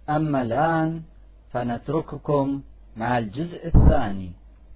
أما الآن فنترككم مع الجزء الثاني.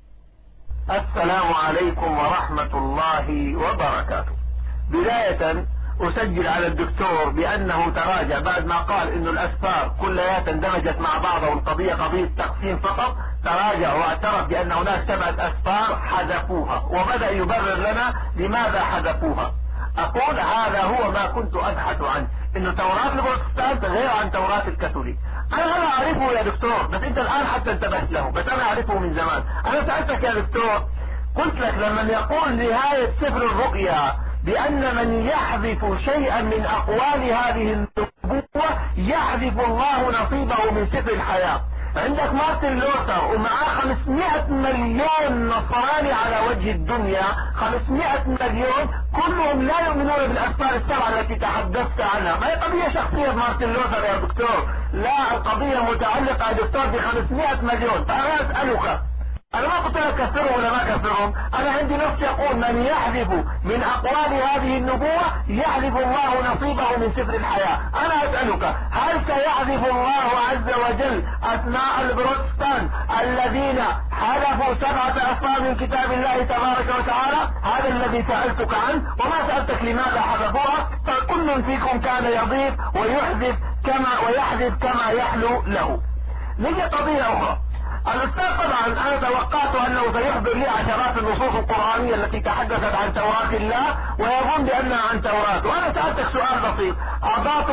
السلام عليكم ورحمة الله وبركاته. بداية أسجل على الدكتور بأنه تراجع بعد ما قال إنه الأسفار كلها اندمجت مع بعضها والقضية قضية تقسيم فقط. تراجع واعترف بأن هناك 7 أسفار حذفوها، وبدأ يبرر لنا لماذا حذفوها. أقول هذا هو ما كنت أبحث عنه، إنه توراة البروتستانت غير عن توراة الكاثوليك. أنا لا أعرفه يا دكتور، بس أنت الآن حتى انتبهت له، بس أنا أعرفه من زمان. أنا سألتك يا دكتور، قلت لك لما يقول نهاية سفر الرؤيا بأن من يحذف شيئا من أقوال هذه النبوة يحذف الله نصيبه من سفر الحياة. عندك مارتن لوثر ومعاه 500 مليون نصراني على وجه الدنيا، 500 مليون كلهم لا يؤمنون بالأسفار ال7 التي تحدثت عنها. ما هي قضية شخصية مارتن لوثر يا دكتور، لا القضية متعلقة يا دكتور ب500 مليون. فأنا أسألك، أنا ما قلت لك كفرهم ولا ما كفرهم، أنا عندي نص يقول من يحذف من أقوال هذه النبوة يحذف الله نصيبه من سفر الحياة. أنا أسألك، هل سيحذف الله عز وجل أسماء البروتستان الذين حذفوا 7 أسفار من كتاب الله تبارك وتعالى؟ هذا الذي سألتك عنه، وما سألتك لماذا حذفوها. فكل فيكم كان يضيف ويحذف كما يحلو له. نجي قضية أخرى. الأستاذ طبعا أنا توقعت أنه سيحضر لي عشرات النصوص القرآنية التي تحدثت عن توراة الله ويظن بأنها عن توراة. وأنا سألتك سؤال بسيط، وضعت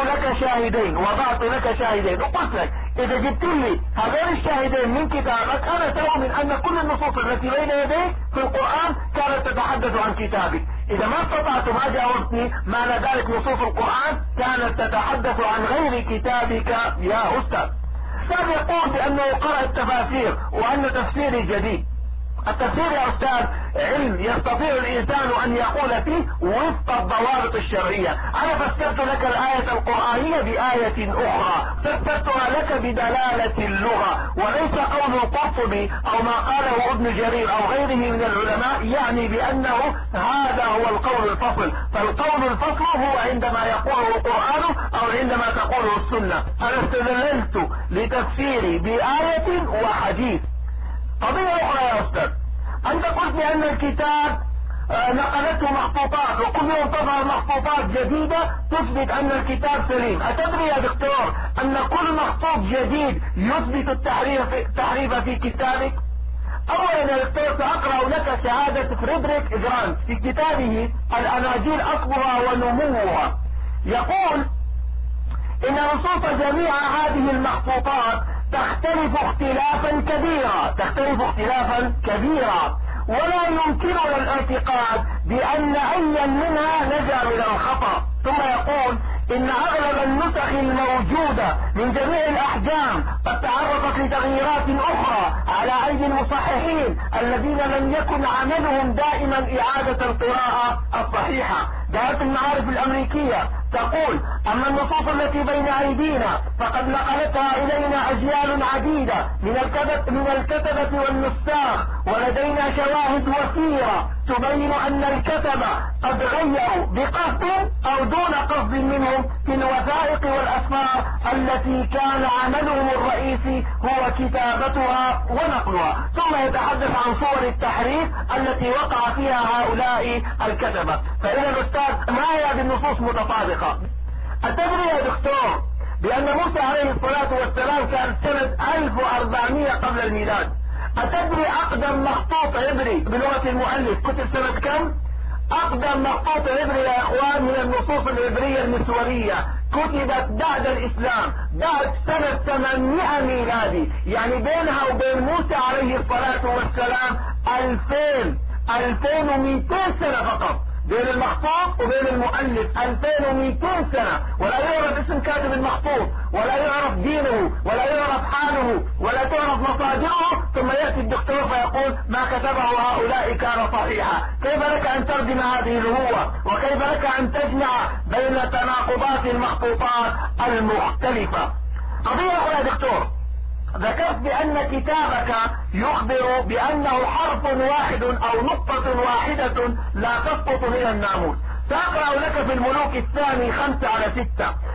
لك شاهدين وقلت لك إذا جبت لي هذين الشاهدين من كتابك أنا تؤمن أن كل النصوص التي بين يديك في القرآن كانت تتحدث عن كتابك. إذا ما استطعت ما جاوبتني معنى ذلك نصوص القرآن كانت تتحدث عن غير كتابك يا أستاذ. الأستاذ يقول بأنه قرأ التفاسير وأن تفسيري جديد. التفسير يا أستاذ علم يستطيع الإنسان أن يقول فيه وفق الضوابط الشرعية. أنا فسرت لك الآية القرآنية بآية أخرى، فسرتها لك بدلالة اللغة، وليس قول القرطبي أو ما قاله ابن جرير أو غيره من العلماء يعني بأنه هذا هو القول الفصل. فالقول الفصل هو عندما يقوله القرآن أو عندما تقوله السنة. أنا استدللت لتفسيري بآية وحديث. قضية أخرى يا أستاذ، أنت قلت بأن الكتاب نقلته مخطوطات وكل يوم تظهر مخطوطات جديدة تثبت أن الكتاب سليم. أتدري يا دكتور أن كل مخطوط جديد يثبت التحريف في كتابك؟ أولا يا دكتور سأقرأ لك شهادة فريدريك جرانت في كتابه الأناجيل أصلها ونموها. يقول إن نصوص جميع هذه المخطوطات تختلف اختلافا كبيرا ولا يمكننا الاعتقاد بأن أي منها نجا من الخطأ. ثم يقول إن أغلب النسخ الموجودة من جميع الأحجام قد تعرضت لتغييرات أخرى على أيدي المصححين الذين لم يكن عملهم دائما إعادة القراءة الصحيحة. دائرة المعارف الأمريكية تقول أما النصوص التي بين أيدينا فقد نقلتها إلينا أجيال عديدة من الكتبة والنساخ، ولدينا شواهد وثيرة تبين أن الكتبة قد غيروا بقصد أو دون قصد منهم في الوثائق والأسفار التي كان عملهم الرئيسي هو كتابتها ونقلها. ثم يتحدث عن صور التحريف التي وقع فيها هؤلاء الكتبة. فإذا الأستاذ ما هي هذه النصوص متطابقة؟ أتدري يا دكتور بأن موسى عليه الصلاة والسلام كان سنة 1400 قبل الميلاد؟ أتدري أقدم مخطوط عبري بلغة المؤلف كتب سنة كم؟ أقدم مخطوط عبري يا إخوان من النصوص العبرية المسورية كتبت بعد الإسلام بعد سنة 800 ميلادي، يعني بينها وبين موسى عليه الصلاة والسلام 2200 سنة فقط. بين المخطوط وبين المؤلف 2200 سنة، ولا يعرف اسم كاتب المخطوط ولا يعرف دينه ولا يعرف حاله ولا تعرف مصادره. ثم يأتي الدكتور فيقول ما كتبه هؤلاء كان صحيحا. كيف لك أن ترجم هذه الهوة؟ وكيف لك أن تجمع بين تناقضات المخطوطات المختلفة؟ قضية أخرى يا دكتور، ذكرت بأن كتابك يخبر بأنه حرف واحد أو نقطة واحدة لا تسقط من الناموس. سأقرأ لك في الملوك الثاني 5:6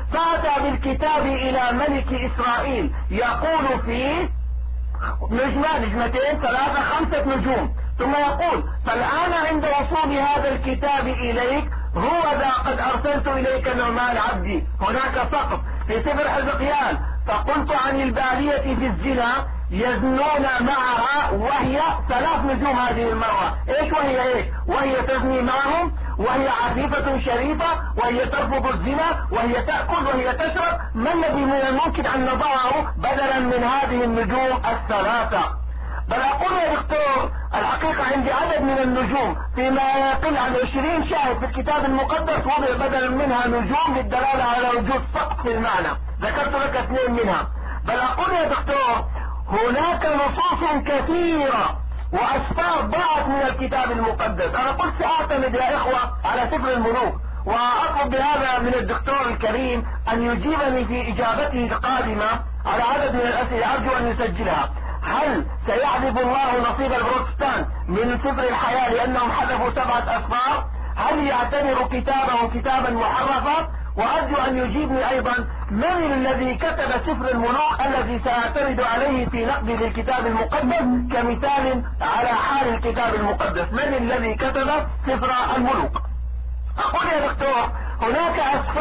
فأتى بالكتاب إلى ملك إسرائيل يقول فيه نجمة نجمتين ثلاثة 5 نجوم، ثم يقول فالآن عند وصول هذا الكتاب إليك هو ذا قد أرسلت إليك نعمان عبدي. هناك سقط في سفر حزقيال فقلت عن البالية في الزنا يزنون معها وهي 3 نجوم هذه المرة. ايش وهي تزني معهم، وهي عفيفة شريفة، وهي ترفض الزنا، وهي تأكل، وهي تشرب. ما الذي من الممكن أن نضعه بدلا من هذه النجوم 3؟ بل أقول يا دكتور الحقيقة عندي عدد من النجوم فيما يقل عن 20 شاهد في الكتاب المقدس وضع بدلا منها نجوم للدلالة على وجود سقط في المعنى. ذكرت لك 2 منها. بل أقول يا دكتور هناك نصوص كثيرة وأسفار ضاعت من الكتاب المقدس. أنا قلت سأعتمد يا إخوة على سفر الملوك، وأطلب بهذا من الدكتور الكريم أن يجيبني في إجابته القادمة على عدد من الأسئلة أرجو أن يسجلها. هل سيحذف الله نصيب البروتستانت من سفر الحياة لأنهم حذفوا 7 أسفار؟ هل يعتبر كتابه كتابا محرفا؟ وأرجو أن يجيبني أيضا من الذي كتب سفر الملوك الذي سأعتمد عليه في نقدي للكتاب المقدس كمثال على حال الكتاب المقدس. من الذي كتب سفر الملوك؟ أقول يا دكتور هناك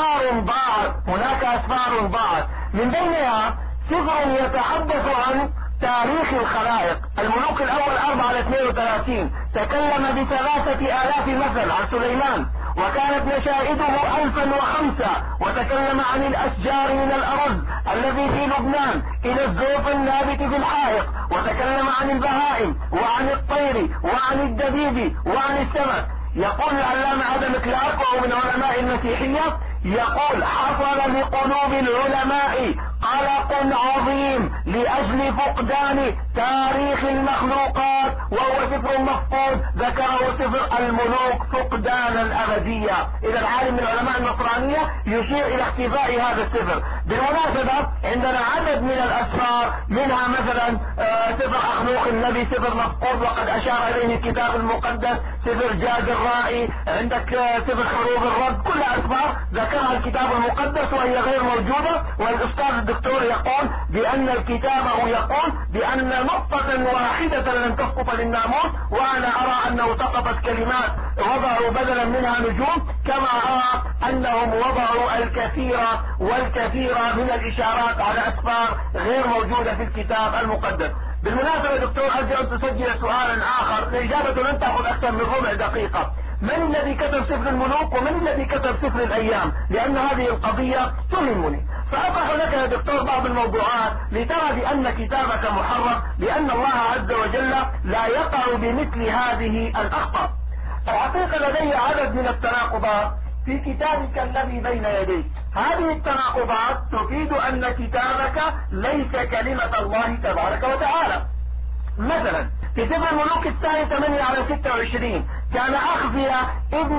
أسفار ضاعت من بينها سفر يتحدث عن تاريخ الخلائق. الملوك الأول 4-32 تكلم ب3000 مثل عن سليمان، وكانت نشائده 1005، وتكلم عن الأشجار من الأرز الذي في لبنان إلى الزوف النابت في الحائط، وتكلم عن البهائم وعن الطير وعن الدبيب وعن السمك. يقول العلامة عدم كلارك وهو من علماء المسيحية يقول حصل لقلوب العلماء قلق عظيم لأجل فقدان تاريخ المخلوقات، وهو سفر مفقود ذكره سفر الملوك فقدان الأبدية. إذا العالم من علماء النصرانية يشير إلى اختفاء هذا السفر. بالمناسبة عندنا عدد من الأسفار منها مثلا سفر أخنوخ النبي سفر مفقود وقد أشار إليه الكتاب المقدس، سفر جاد الرائي، عندك سفر خروج الرب، كل أسفار ذكرها الكتاب المقدس وهي غير موجودة. والأستاذ الدكتور يقول بأن الكتاب يقول بأن نقطة واحدة لن تسقط للناموس، وأنا أرى أنه سقطت كلمات وضعوا بدلا منها نجوم، كما أرى أنهم وضعوا الكثير والكثير من الإشارات على أسفار غير موجودة في الكتاب المقدس. بالمناسبة يا دكتور أرجو أن تسجل سؤالا آخر، الإجابة لن تأخذ أكثر من ربع دقيقة. من الذي كتب سفر الملوك ومن الذي كتب سفر الأيام؟ لأن هذه القضية تهمني. سأطرح لك يا دكتور بعض الموضوعات لترى بأن كتابك محرف، لأن الله عز وجل لا يقع بمثل هذه الأخطاء. الحقيقة لدي عدد من التناقضات في كتابك الذي بين يديك. هذه التناقضات تفيد أن كتابك ليس كلمة الله تبارك وتعالى. مثلا في سفر الملوك الثاني 8-26 كان أخزيا ابن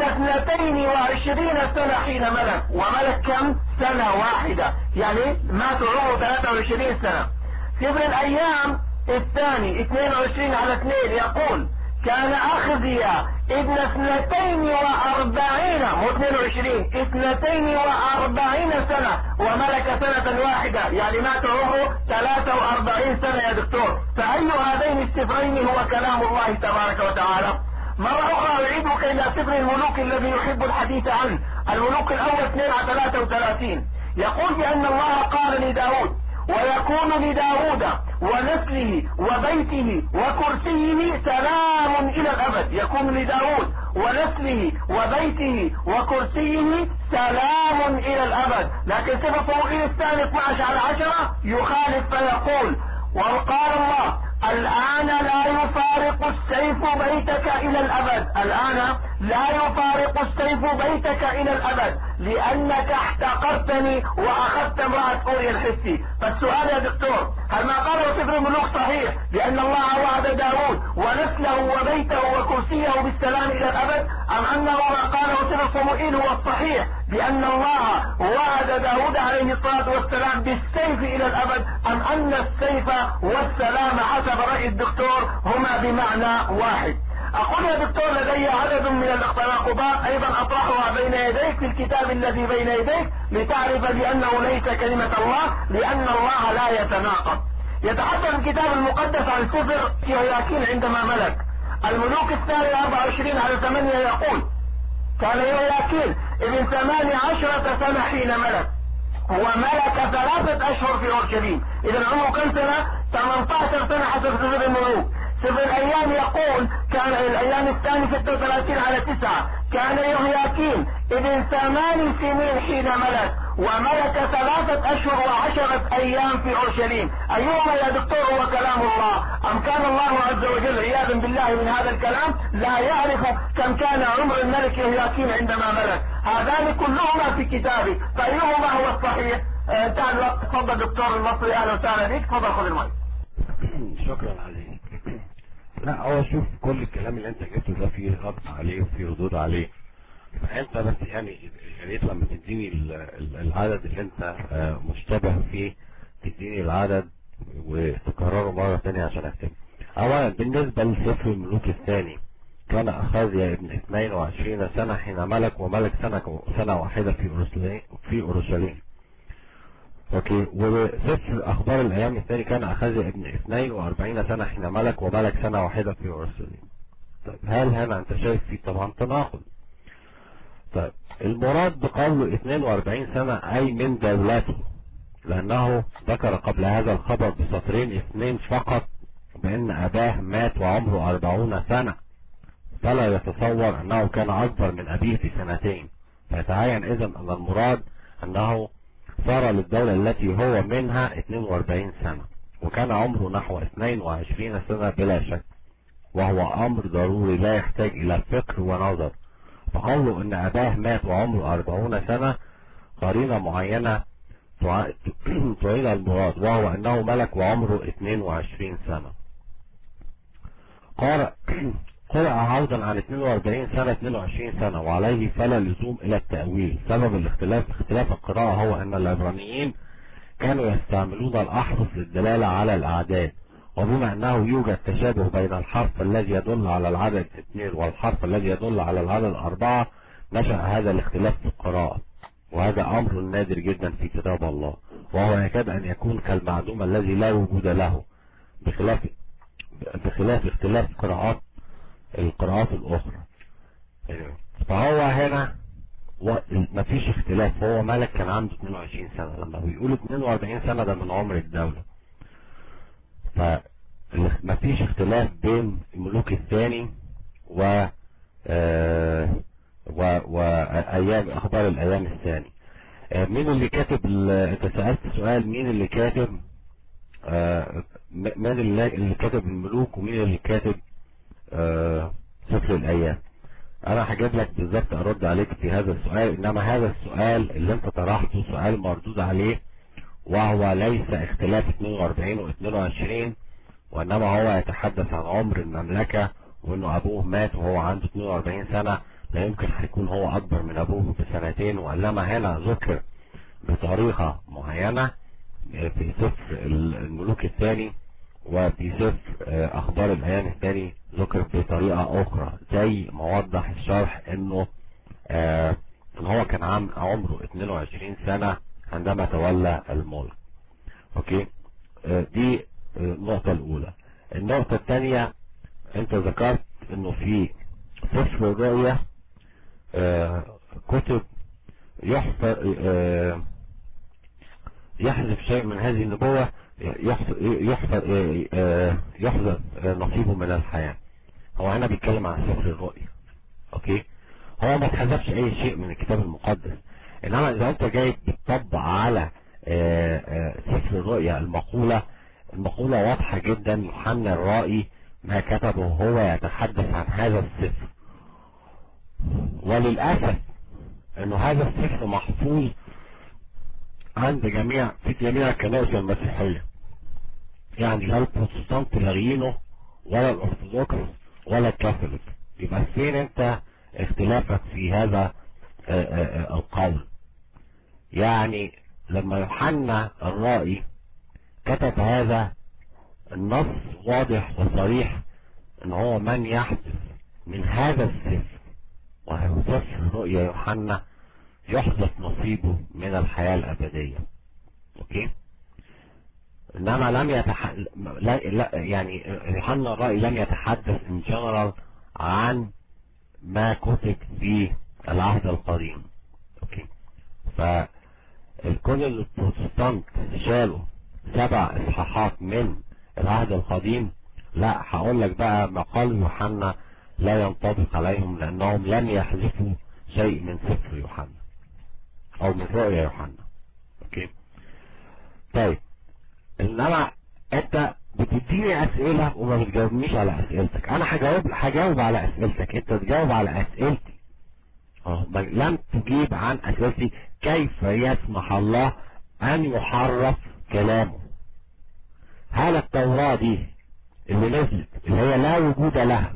22 سنة حين ملك، وملك كم؟ سنة واحدة، يعني مات عمره 23 سنة. سفر الأيام الثاني 22-2 يقول كان أخزيا ابن 42 مو 22 42 سنة وملك سنة واحدة، يعني مات عمره 43 سنة يا دكتور. فأي هذين السفرين هو كلام الله تبارك وتعالى؟ مرة أخرى أعيدك إلى سفر الملوك الذي يحب الحديث عنه، الملوك الأول 2-33 يقول بأن الله قال لداود ويكون لداود ونسله وبيته وكرسيه سلام إلى الأبد. يكون لداود ونسله وبيته وكرسيه سلام إلى الأبد. لكن سفر صموئيل الثاني 12-10 يخالف فيقول وقال الله الآن لا يفارق السيف بيتك إلى الأبد، الآن لا يفارق السيف بيتك إلى الأبد لأنك احتقرتني وأخذت امرأة أوريا الحسي. فالسؤال يا دكتور هل ما قاله سفر الملوك صحيح بأن الله وعد داود ونسله وبيته وكرسيه بالسلام إلى الأبد، أم أنه ما قاله سفر صموئيل هو الصحيح بأن الله وعد داود عليه الصلاة والسلام بالسيف إلى الأبد، أم أن السيف والسلام حسب رأي الدكتور هما بمعنى واحد؟ أقول يا دكتور لدي عدد من التناقضات أيضا أطرحها بين يديك في الكتاب الذي بين يديك لتعرف بأنه ليس كلمة الله، لأن الله لا يتناقض. يتحدث الكتاب المقدس عن سفر يهوياكين عندما ملك. الملوك الثاني 24/8 يقول: كان يهوياكين ابن 18 سنة حين ملك، وملك 3 أشهر في أورشليم. إذا عمره كم سنة؟ 18 سنة حسب سفر الملوك. سفر الأيام يقول كان الأيام الثاني 36/9 كان يهوياكين ابن 8 سنين حين ملك، وملك 3 أشهر و10 أيام في أورشليم. أيهما يا دكتور هو كلام الله؟ أم كان الله عز وجل عياذا بالله من هذا الكلام لا يعرف كم كان عمر الملك يهوياكين عندما ملك؟ هذان كلهما في كتابي، فأيهما هو الصحيح؟ انتهى الوقت. تفضل دكتور المصري، أهلا وسهلا بك، تفضل خذ المايك. شكرا عليك. لا هو شوف كل الكلام اللي انت جبته ده فيه رد عليه وفيه ردود عليه، فانت بس يعني يا ريت لما تديني العدد اللي انت مشتبه فيه تديني العدد وتكرره مرة تانية عشان اكتب. اولا بالنسبة لسفر الملوك الثاني، كان أخازيا ابن 22 سنة حين ملك، وملك سنة واحدة في أورشليم. اوكي. وسفر اخبار الايام الثاني كان أخازيا ابن 42 سنة حين ملك، وملك سنة واحدة في أورشليم. طيب هل هنا انت شايف فيه طبعا تناقض؟ طيب المراد بقوله 42 سنة اي من دولته، لانه ذكر قبل هذا الخبر بسطرين 2 فقط بان اباه مات وعمره 40 سنة، فلا يتصور انه كان اكبر من ابيه ب2 سنين. فيتعين اذا ان المراد انه صار للدولة التي هو منها 42 سنة، وكان عمره نحو 22 سنة بلا شك، وهو امر ضروري لا يحتاج الى فكر ونظر. فقوله ان اباه مات وعمره 40 سنة قرينة معينة تعين المراد، وهو انه ملك وعمره 22 سنة. قرأ عوضا عن 42 سنة 22 سنة، وعليه فلا لزوم الى التأويل. سبب اختلاف القراءة هو ان العبرانيين كانوا يستعملون الاحرف للدلالة على الاعداد، وبما انه يوجد تشابه بين الحرف الذي يدل على العدد 2 والحرف الذي يدل على العدد 4، نشأ هذا الاختلاف في القراءة، وهذا امر نادر جدا في كتاب الله، وهو يكاد ان يكون كالمعدوم الذي لا وجود له، بخلاف اختلاف القراءات الاخرى. فهو هنا مفيش اختلاف، هو ملك كان عنده 22 سنة، لما بيقول 42 سنة ده من عمر الدولة. فمفيش اختلاف بين الملوك الثاني وايام اخبار الايام الثاني. مين اللي كاتب انت سألت سؤال مين اللي كاتب من اللي كاتب الملوك ومين اللي كاتب سفر الايام؟ انا هجيب لك بالظبط ارد عليك في هذا السؤال، انما هذا السؤال اللي انت طرحته سؤال مردود عليه، وهو ليس اختلاف 42 و 22، وانما هو يتحدث عن عمر المملكة، وانه ابوه مات وهو عنده 42 سنة، لا يمكن هيكون هو اكبر من ابوه ب2 سنين، وانما هنا ذكر بطريقة معينة في سفر الملوك الثاني، وفي سفر اخبار الايام الثاني ذكر بطريقة اخرى، زي ما وضح الشرح انه ان هو كان عمره 22 سنة عندما تولى الملك. اوكي. دي النقطة الاولى. النقطة الثانية، انت ذكرت انه في سفر الرؤيا كتب يحذف شيء من هذه النبوة، يحذف نصيبه من الحياة. هو هنا بيتكلم عن سفر الرؤيا. اوكي. هو ما اتحذفش اي شيء من الكتاب المقدس، انما اذا انت جاي بتطبق على سفر الرؤيا المقولة واضحة جدا. يوحنا الرائي ما كتبه هو يتحدث عن هذا السفر، وللأسف انه هذا السفر محفوظ عند في جميع الكنائس المسيحية، يعني لا البروتستانت لاغيينه ولا الارثوذكس ولا الكاثوليك. يبقى فين انت اختلافك في هذا القول؟ يعني لما يوحنا الرائي كتب هذا النص واضح وصريح ان هو من يحذف من هذا السفر وهو سفر رؤيا يوحنا يحدث نصيبه من الحياة الأبدية. اوكي. انما لم لا يعني يوحنا الرأي لم يتحدث ان جنرال عن ما كتب في العهد القديم. اوكي. فالكل البروتستانت شالوا 7 اصحاحات من العهد القديم، لا هقول لك بقى مقال يوحنا لا ينطبق عليهم لانهم لم يحذفوا شيء من سفر يوحنا او من رؤيا يوحنا. اوكي. طيب انما انت بتديني اسئله وما بتجاوبنيش على اسئلتك. انا هجاوب على اسئلتك، انت تجاوب على اسئلتي. لم تجيب عن اسئلتي. كيف يسمح الله ان يحرف كلامه؟ هل التوراة دي اللي نزلت اللي هي لا وجود لها،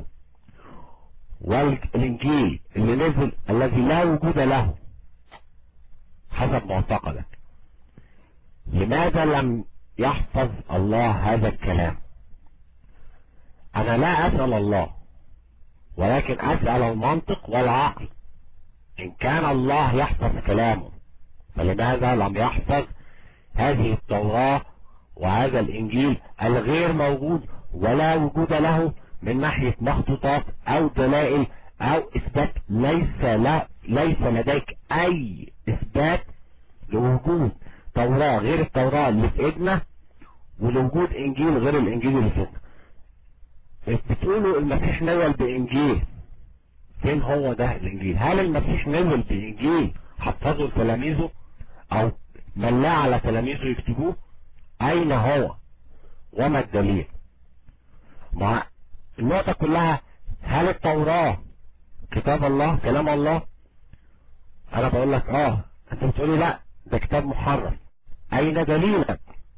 والانجيل اللي نزل الذي لا وجود له حسب معتقدك، لماذا لم يحفظ الله هذا الكلام؟ انا لا اسأل الله، ولكن اسأل المنطق والعقل. ان كان الله يحفظ كلامه فلماذا لم يحفظ هذه التوراة وهذا الانجيل الغير موجود ولا وجود له من ناحية مخطوطات او دلائل او اثبات؟ ليس لديك اي اثبات لوجود توراة غير التوراة اللي في ايدنا ولوجود انجيل غير الانجيل اللي في ايدنا. بتقولوا المسيح نزل بانجيل، فين هو ده الانجيل؟ هل المسيح نزل بانجيل حفظه لتلاميذه او ملاه على تلاميذه يكتبوه؟ اين هو وما الدليل؟ مع النقطة كلها هل التوراة كتاب الله كلام الله؟ انا بقول لك انت بتقولي لا ده كتاب محرف. اين دليلك؟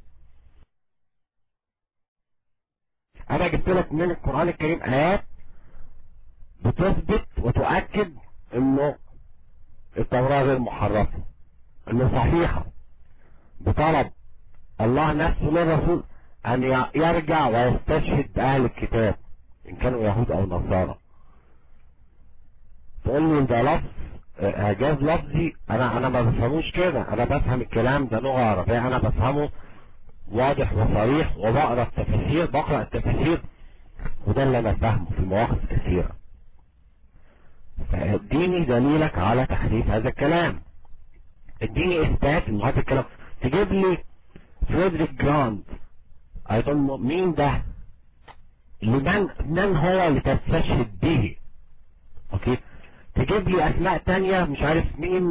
انا جبت لك من القرآن الكريم ايات بتثبت وتؤكد انه التوراة غير محرفة، انه صحيحة، بطلب الله نفسه للرسول ان يرجع ويستشهد اهل الكتاب ان كانوا يهود او نصارى. تقول لي ده لفظ اعجاز لفظي، انا ما بفهموش كده. انا بفهم الكلام ده لغة عربية، انا بفهمه واضح وصريح، وبقرا التفاسير، بقرا التفاسير، وده اللي انا فاهمه في مواقف كثيرة. فاديني دليلك على تحريف هذا الكلام، اديني اثبات ان هذا الكلام. تجيب لي فريدريك جراند ايضا، مين ده؟ من هو اللي تستشهد به؟ اوكي. تجيب لي اسماء تانية مش عارف مين،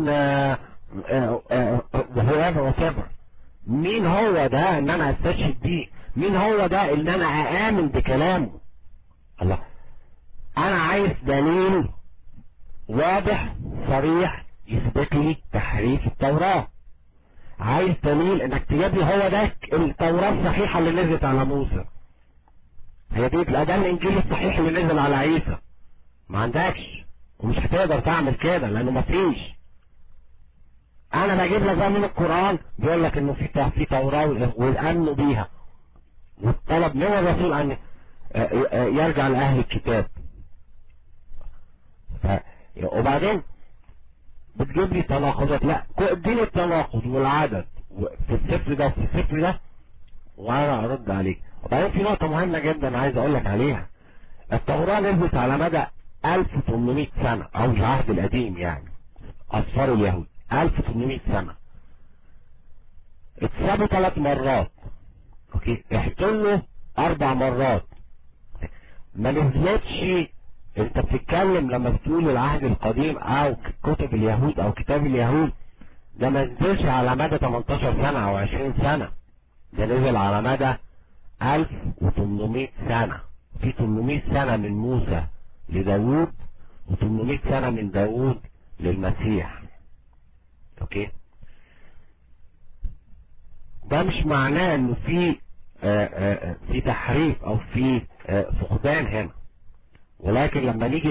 whatever. مين هو ده ان انا استشهد بيه؟ مين هو ده ان انا اامن بكلامه؟ الله، انا عايز دليل واضح صريح يثبت لي تحريف التوراة. عايز دليل انك تجيب لي هو ده التوراة الصحيحة اللي نزلت على موسى، هي دي ده الانجيل الصحيح اللي نزل على عيسى. ما عندكش ومش هتقدر تعمل كده لانه ما فيش. انا بجيب لك بقى من القرآن بيقول لك انه في توراة والامن بيها، والطلب من الرسول ان يرجع لاهل الكتاب. وبعدين بتجيب لي تناقضات. لا، اديني التناقض والعدد في السفر ده وفي السفر ده وانا ارد عليك. وبعدين في نقطة مهمة جدا عايز اقول لك عليها. التوراة نزلت على مدى 1800 سنة او العهد القديم، يعني اصفار اليهود 1800 سنة. اتسابوا 3 مرات، اوكي، احتلوا 4 مرات. ما نزلتش. انت بتتكلم لما بتقول العهد القديم او كتب اليهود او كتاب اليهود، ده ما نزلش على مدى 18 سنة او 20 سنة، ده نزل على مدى 1800 سنة. في 800 سنة من موسى لداود و800 سنة من داود للمسيح. اوكي. ده مش معناه انه في تحريف او في فقدان هنا، ولكن لما نيجي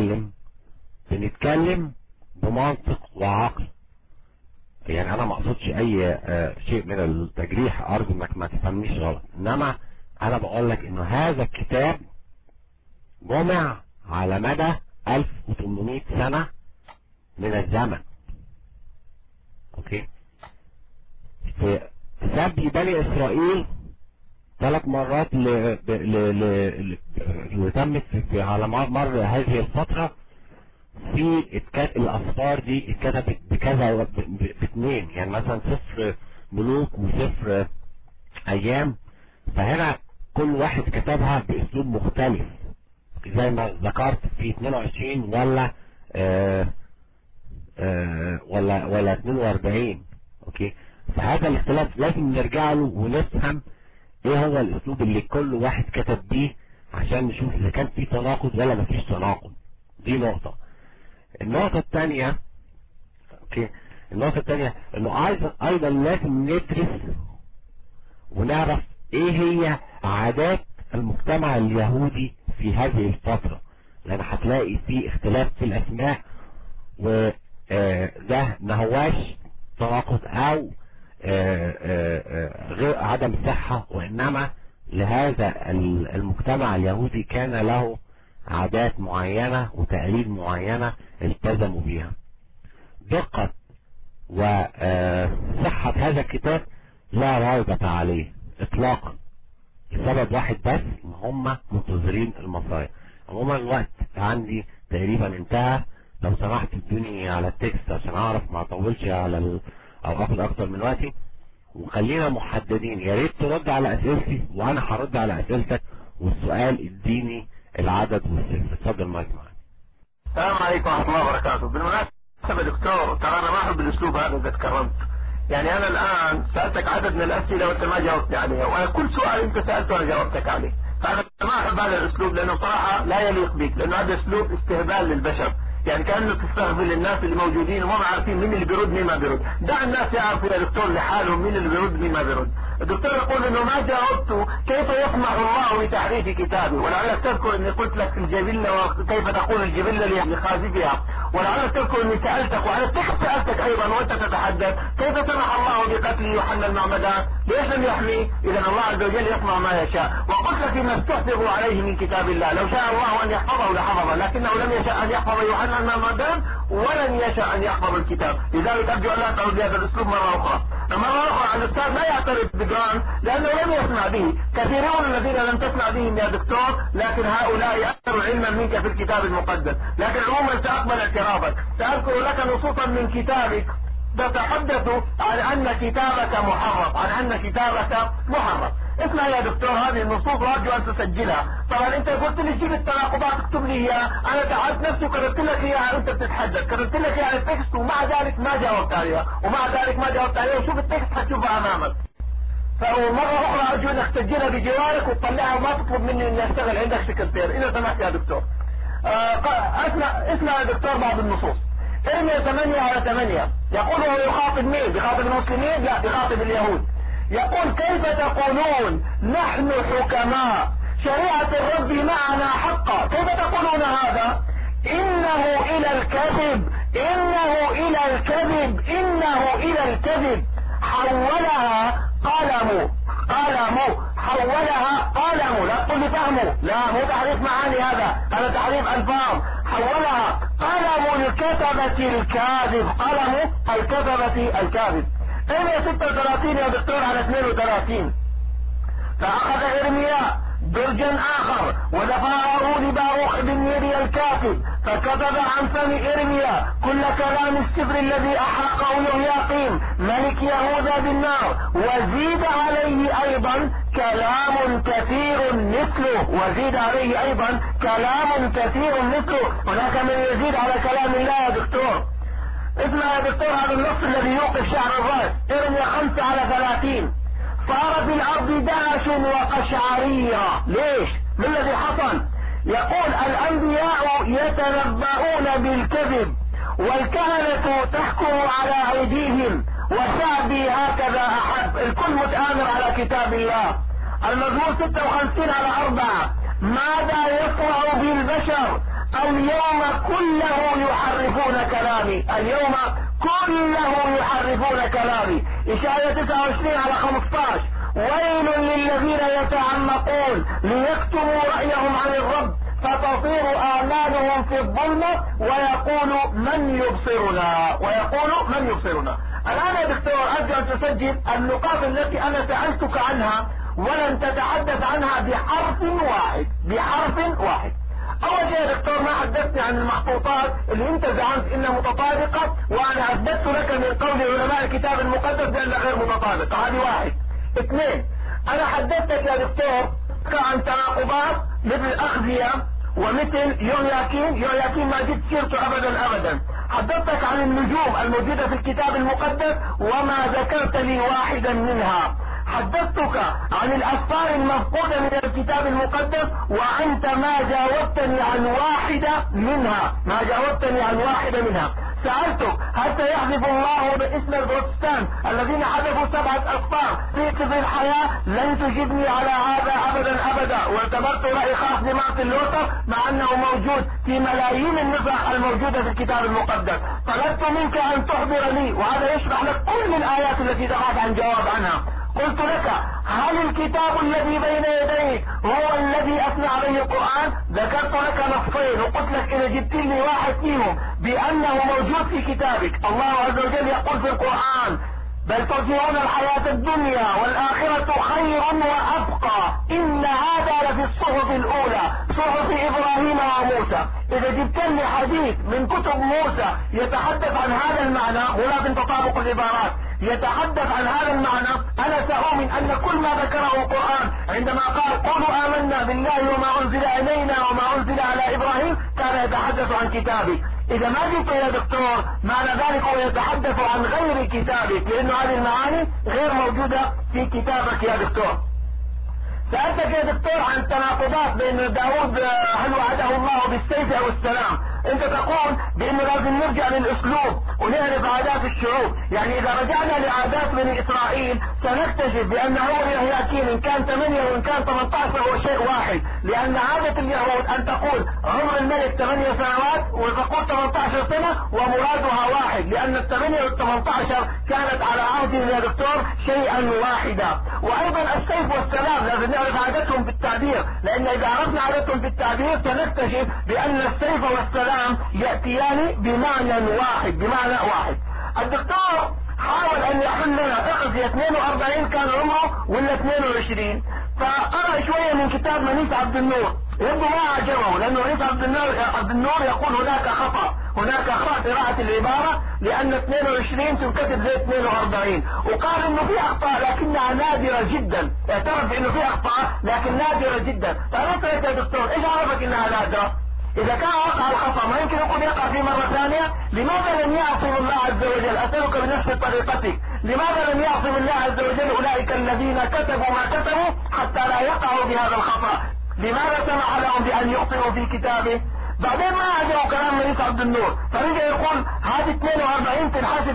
بنتكلم بمنطق وعقل. يعني انا ما اقصدش اي شيء من التجريح، ارجو انك ما تفهمنيش غلط، انما انا بقول لك انه هذا الكتاب جمع على مدى 1800 سنة من الزمن. اوكي، في سبي بني اسرائيل 3 مرات اللي تمت على مر هذه الفترة، في الأسفار دي اتكتبت بكذا باثنين، يعني مثلا سفر ملوك وسفر أيام، فهنا كل واحد كتبها بأسلوب مختلف زي ما ذكرت في 22 ولا 42. اوكي، فهذا الاختلاف لازم نرجع له ونفهم ايه هو الاسلوب اللي كل واحد كتب بيه عشان نشوف اذا كان في تناقض ولا مفيش تناقض. دي نقطة. النقطة الثانية، اوكي، النقطة الثانية انه ايضا لازم ندرس ونعرف ايه هي عادات المجتمع اليهودي في هذه الفترة، لان هتلاقي في اختلاف في الاسماء، وده ما هواش تناقض او غير عدم صحة، وانما لهذا المجتمع اليهودي كان له عادات معينة وتقاليد معينة التزموا بها. دقة وصحة هذا الكتاب لا ريبة عليه اطلاقا، لسبب واحد بس، ان هم منتظرين المصايا. عموما الوقت عندي تقريبا انتهى، لو سمحت ادوني على التكست عشان اعرف ما اطولش على او اخد اكتر من وقتي، وخلينا محددين. يا ريت ترد على اسئلتي وانا هرد على اسئلتك، والسؤال اديني العدد والسن. اتفضل مايك معاك. السلام عليكم ورحمة الله وبركاته. بالمناسبة دكتور، ترى انا ما احب الاسلوب هذا اذا تكرمت. يعني انا الان سألتك عدد من الاسئلة وانت ما جاوبتني عليها، وانا كل سؤال انت سألته انا جاوبتك عليه، فانا ما احب هذا الاسلوب لانه صراحة لا يليق بك، لانه هذا اسلوب استهبال للبشر، يعني كأنه تستغفل الناس اللي موجودين وما عارفين مين اللي بيرد مين ما بيرد. دع الناس يعرفوا يا دكتور لحالهم مين اللي بيرد مين ما بيرد. الدكتور يقول انه ما جاوبته كيف يسمح الله بتحريف كتابه، ولعلك تذكر اني قلت لك في الجبلة وكيف تقول الجبلة لخازفها، ولعلك تذكر اني سألتك وعلى التكست سألتك ايضا وانت تتحدث كيف سمح الله بقتل يوحنا المعمدان، ليش لم يحميه؟ اذا الله عز وجل يصنع ما يشاء. وقلت لك ما استحفظوا عليه من كتاب الله، لو شاء الله ان يحفظه لحفظه، لكنه لم يشاء ان يحفظ يوحنا المعمدان ولن يشاء ان يحفظ الكتاب. لذلك ارجو ان لا تعود بهذا الاسلوب مرة اخرى. مرة اخرى الاستاذ لا يعترف بجران لانه لم يسمع به، كثيرون الذين لم تسمع بهم يا دكتور، لكن هؤلاء اكثر علما منك في الكتاب المقدس. لكن عموما ساقبل اعترافك، ساذكر لك نصوصا من كتابك تتحدث عن ان كتابك محرف، عن ان كتابك محرف. اسمع يا دكتور هذه النصوص وارجو ان تسجلها. طبعا انت قلت لي جيب التناقضات اكتب لي اياها، انا تعبت نفسي وكتبت لك اياها، انت بتتحدث كتبت لك اياها التكست ومع ذلك ما جاوبت عليها، وشوف التكست حتشوفها امامك. فمرة اخرى ارجو انك تسجلها بجوارك وتطلعها وما تطلب مني اني اشتغل عندك سكرتير اذا سمحت يا دكتور. اسمع يا دكتور بعض النصوص. ارميا 8:8 يقول وهو يخاطب مين؟ بيخاطب المسلمين؟ لا، بيخاطب اليهود. يقول كيف تقولون نحن حكماء شريعة الرب معنا حقا، كيف تقولون هذا؟ انه الى الكذب، انه الى الكذب، انه الى الكذب. حولها قلم، حولها قلم، لا تقول لي فهموا، لا مو تحريف معاني هذا تحريف الفاظ. حولها قلم الكتبة الكاذب، قلم الكتبة الكاذب. ارميا 36 يا دكتور على 32. فأخذ إرميا درجا آخر ودفعه لباروخ بن نيريا الكاتب، فكتب عن فم إرميا كل كلام السفر الذي أحرقه يهوياقيم ملك يهوذا بالنار، وزيد عليه أيضا كلام كثير مثله، وزيد عليه أيضا كلام كثير مثله. هناك من يزيد على كلام الله يا دكتور. اسمع يا دكتور هذا النص الذي يوقف شعر الرأس. ارميا 5:30. صار في الارض دهش وقشعريرة. ليش؟ ما الذي حصل؟ يقول الانبياء يتنبؤون بالكذب والكهنة تحكم على ايديهم وشعبي هكذا احب. الكل متآمر على كتاب الله. المزمور 56:4 ماذا يصنع بالبشر؟ اليوم كله يحرفون كلامي، اليوم كله يحرفون كلامي. إشعياء 29:15 ويل للذين يتعمقون ليكتموا رأيهم عن الرب فتصير آمالهم في الظلمة ويقول من يبصرنا. الآن يا دكتور أرجو أن تسجل النقاط التي أنا سألتك عنها ولن تتحدث عنها بحرف واحد. أول شيء يا دكتور ما حدثتني عن المخطوطات اللي أنت زعمت إنها متطابقة، وأنا أثبتت لك من قول علماء الكتاب المقدس بأنها غير متطابقة. هذه واحد. اثنين، أنا حدثتك يا دكتور عن تناقضات مثل أخزية ومثل يوياكين ما جبت سيرته أبدا. حدثتك عن النجوم الموجودة في الكتاب المقدس وما ذكرت لي واحدا منها. حدثتك عن الأسفار المفقودة من الكتاب المقدس وأنت ما جاوبتني عن واحدة منها. سألتك هل سيحذف الله باسم البروتستان الذين حذفوا 7 أسفار في كتاب الحياة؟ لن تجبني على هذا أبدا. واعتبرت رأي خاص لمارتن لوثر مع أنه موجود في ملايين النسخ الموجودة في الكتاب المقدس. طلبت منك أن تحضر لي، وهذا يشرح لك كل الآيات التي دعت عن جواب عنها. قلت لك هل الكتاب الذي بين يديك هو الذي أثنى عليه القرآن؟ ذكرت لك نصين وقلت لك إذا جبت لي واحد فيهم بأنه موجود في كتابك. الله عز وجل يقول في القرآن بل تؤثرون الحياة الدنيا والآخرة خير وأبقى إن هذا لفي الصحف الأولى صحف إبراهيم وموسى. إذا جبت لي حديث من كتب موسى يتحدث عن هذا المعنى، ولكن تطابق العبارات يتحدث عن هذا المعنى، أنا سأؤمن أن كل ما ذكره القرآن عندما قال قولوا آمنا بالله وما أنزل إلينا وما أنزل على إبراهيم كان يتحدث عن كتابك. إذا ما جئت يا دكتور معنى ذلك هو يتحدث عن غير كتابك، لأن هذه المعاني غير موجودة في كتابك يا دكتور. سألتك يا دكتور عن تناقضات بين داود هل وعده الله بالسيف أو السلام. انت تقول بانه لازم نرجع للاسلوب ونعرف عادات الشعوب. يعني اذا رجعنا لعادات بني اسرائيل سنكتشف بان عمر يهياكين ان كان 8 وان كان 18 هو شيء واحد، لان عادة اليهود ان تقول عمر الملك 8 سنوات وتقول 18 سنة ومرادها واحد، لان ال8 وال18 كانت على عهدهم يا دكتور شيئا واحدا. وايضا السيف والسلام لازم نعرف عادتهم في التعبير، لان اذا عرفنا عادتهم في التعبير سنكتشف بان السيف والسلام يأتيان بمعنى واحد. الدكتور حاول ان يحل لنا اخذ 42 كان عمره ولا 22. فقرأ شوية من كتاب منيس عبد النور، يبدو ما عجبه لانه منيس عبد النور يقول هناك خطأ قراءة العبارة، لان 22 تنكتب زي 42، وقال انه في اخطاء لكنها نادرة جدا. اعترف بانه في اخطاء لكن نادرة جدا. فأنت يا دكتور ايش عرفك انها نادرة؟ إذا كان وقع الخطأ ما يمكن يكون يقع في مرة ثانية. لماذا لم يعصم الله عز وجل؟ أسألك بنفس طريقتك، لماذا لم يعصم الله عز وجل أولئك الذين كتبوا ما كتبوا حتى لا يقعوا بهذا الخطأ؟ لماذا سمح لهم بأن يخطئوا في كتابه؟ بعدين ما عجبه كلام منيس عبد النور، فرجع يقول هذه 42 تنحسب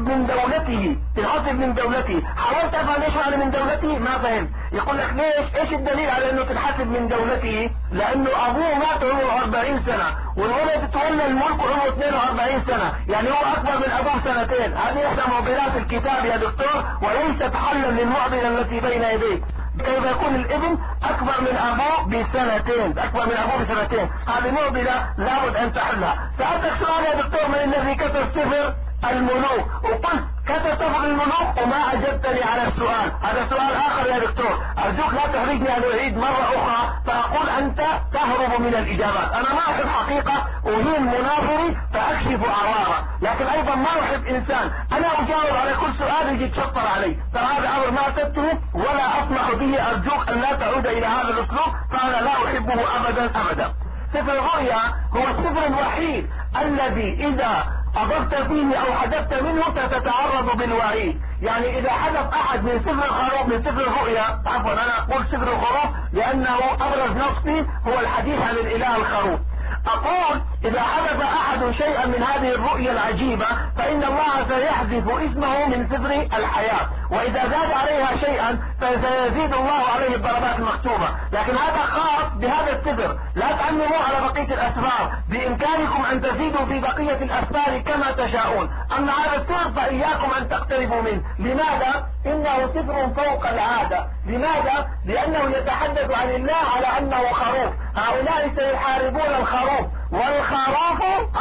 من دولته. حاولت افهم ايش معنى من دولته ما فهمت. يقول لك ليش؟ ايش الدليل على انه تنحسب من دولته؟ لانه ابوه مات عمره 40 سنة والولد تولى الملك عمره 42 سنة، يعني هو اكبر من ابوه سنتين. هذه احدى معضلات الكتاب يا دكتور وليست حلا للمعضلة التي بين يديك. كيف يكون الابن اكبر من ابوه بسنتين؟ هذه معضلة لابد ان تحلها. سألتك سؤال يا دكتور من الذي كتب سفر الملوك، وقلت كتب سفر الملوك وما اجبتني على السؤال. هذا سؤال اخر يا دكتور، ارجوك لا تحرجني ان اعيد مرة اخرى فاقول انت تهرب من الاجابات. انا ما احب حقيقة اهين مناظري فاكشف اعراره، لكن ايضا ما احب انسان انا اجاوب على كل سؤال يجي تشطر علي. ترى هذا امر ما اعتدته ولا اطمح به، ارجوك ان لا تعود الى هذا الاسلوب فانا لا احبه ابدا. سفر الرؤيا هو السفر الوحيد الذي اذا أضفت فيه أو حدثت منه ستتعرض بالوعيد. يعني إذا حدث أحد من سفر الخروف من سفر الرؤيا، عفوا أنا أقول سفر الخروف لأنه أبرز نصي هو الحديث عن الإله الخروف. أقول إذا حدث أحد شيئا من هذه الرؤيا العجيبة فإن الله سيحذف اسمه من سفر الحياة، وإذا زاد عليها شيئا فسيزيد الله عليه الضربات المكتوبة. لكن هذا خاص بهذا السفر، لا تعمموا على بقية الأسفار، بإمكانكم أن تزيدوا في بقية الأسفار كما تشاءون. أما هذا السفر فإياكم أن تقتربوا منه. لماذا؟ إنه سفر فوق العادة. لماذا؟ لأنه يتحدث عن الله على أنه خروف. هؤلاء سيحاربون الخروف، والخروف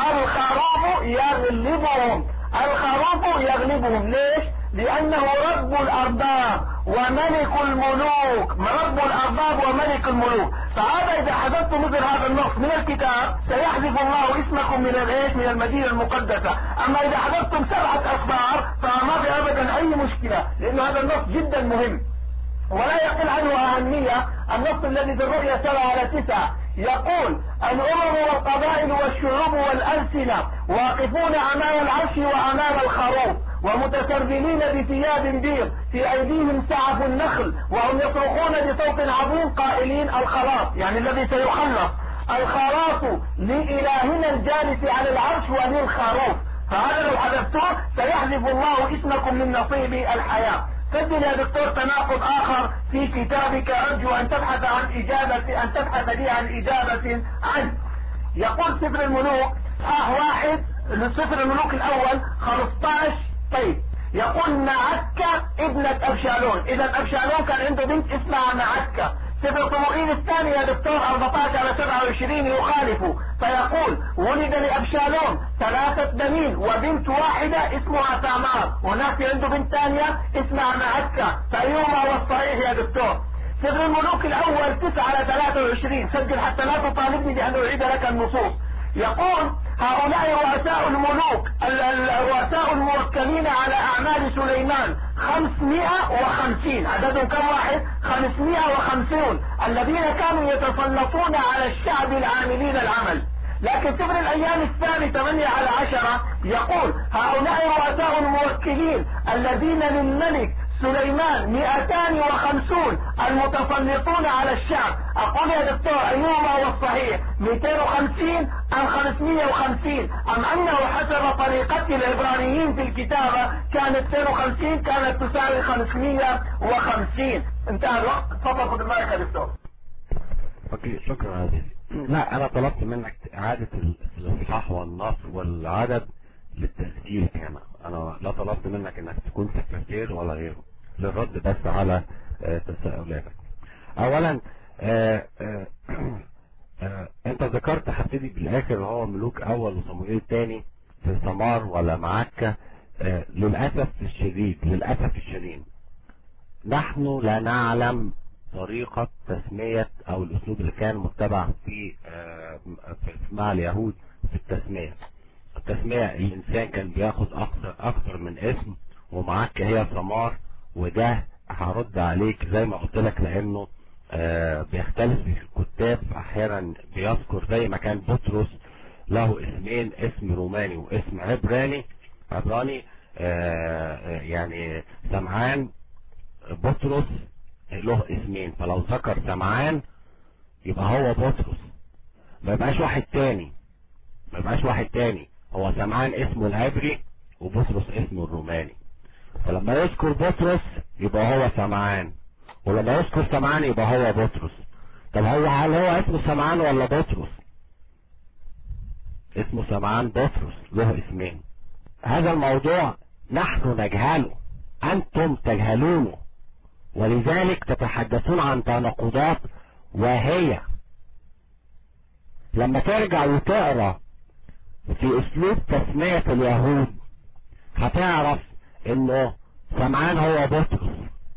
يغلبهم. الخروف يغلبهم. ليش؟ لأنه رب الأرباب وملك الملوك، رب الأرباب وملك الملوك. فهذا إذا حذفتم مثل هذا النص من الكتاب سيحذف الله اسمكم من من المدينة المقدسة. أما إذا حذفتم 7 أسفار فما في أبدا أي مشكلة، لأن هذا النص جدا مهم ولا يقل عنه أهمية. النص الذي في الرؤيا 7:9 يقول: الأمم والقبائل والشعوب والألسنة واقفون أمام العرش وأمام الخروف ومتسربلين بثياب بيض في أيديهم سعف النخل وهم يصرخون بصوت عظيم قائلين: الخلاص، يعني الذي سيخلص، الخلاص لإلهنا الجالس على العرش وللخروف. فهذا لو حذفتوه سيحذف الله اسمكم من نصيب الحياة. سجل يا دكتور تناقض آخر في كتابك، أرجو أن تبحث لي عن إجابة عنه. يقول سفر الملوك صح 1 سفر الملوك الأول 15. طيب يقول: معكة ابنة أبشالون. إذا أبشالون كان عنده بنت اسمها معكة. سفر صموئيل الثاني يا دكتور 14:27 يخالف، فيقول: ولد لأبشالون 3 بنين وبنت واحدة اسمها تامار. هناك عنده بنت ثانية اسمها معكة، فأيهما هو الصحيح يا دكتور؟ سفر الملوك الأول 9:23. سجل حتى لا تطالبني بأن أعيد لك النصوص. يقول: هؤلاء رؤساء الملوك، الرؤساء الموكلين على أعمال سليمان 550. عددهم كم واحد؟ 550 الذين كانوا يتسلطون على الشعب العاملين العمل. لكن سفر الأيام الثاني 8:10 يقول: هؤلاء رؤساء الموكلين الذين للملك سليمان 250 المتسلطون على الشعب. أقول يا دكتور أيهما هو الصحيح؟ 250 أم 550 أم أنه حسب طريقة العبرانيين في الكتابة كانت 250 كانت تساوي 550؟ انتهى الوقت. تفضل خذ المايك يا دكتور. اوكي شكرا عزيزي. لا انا طلبت منك اعادة الاصحاح والنص والعدد للتسجيل هنا. انا لا طلبت منك انك تكون سكرتير ولا غيره للرد بس على تساؤلاتك. اولا انت ذكرت هبتدي بالاخر هو ملوك اول وصموئيل الثاني في سمار ولا معكة. للاسف الشديد نحن لا نعلم طريقة تسمية او الاسلوب اللي كان متبع مع اليهود في التسمية. الانسان كان بياخد اكثر من اسم، ومعك هي سمار. وده هرد عليك زي ما قلت لك لانه بيختلف في الكتاب. احيانا بيذكر زي ما كان بطرس له اسمين، اسم روماني واسم عبراني. يعني سمعان بطرس له اسمين، فلو ذكر سمعان يبقى هو بطرس، ما يبقاش واحد تاني. هو سمعان اسمه العبري وبطرس اسمه الروماني. فلما يذكر بطرس يبقى هو سمعان، ولما يذكر سمعان يبقى هو بطرس. طب هل هو اسمه سمعان ولا بطرس؟ اسمه سمعان بطرس، له اسمين. هذا الموضوع نحن نجهله، انتم تجهلونه، ولذلك تتحدثون عن تناقضات. وهي لما ترجع وتقرا في اسلوب تسمية اليهود هتعرف انه سمعان هو بطرس،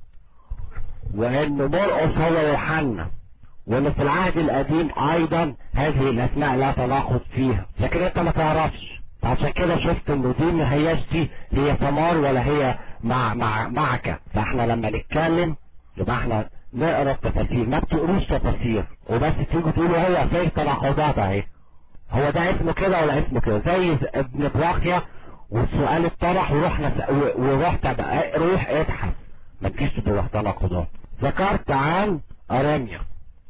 وانه مرقس هو يوحنا، وان في العهد القديم ايضا هذه الاسماء لا تناقض فيها، لكن انت ما تعرفش. عشان كده شفت انه دي ما هياش دي هي ثمار ولا هي معك. فاحنا لما نتكلم يبقى احنا نقرا التفاسير، ما بتقروش تفاسير وبس تيجوا تقولوا هو زي تناقضات اهي، هو ده اسمه كده ولا اسمه كده، زي ابن براخيا والسؤال اتطرح ورحت روح ابحث، ما تجيش تروح تناقضات. ذكرت عن اراميا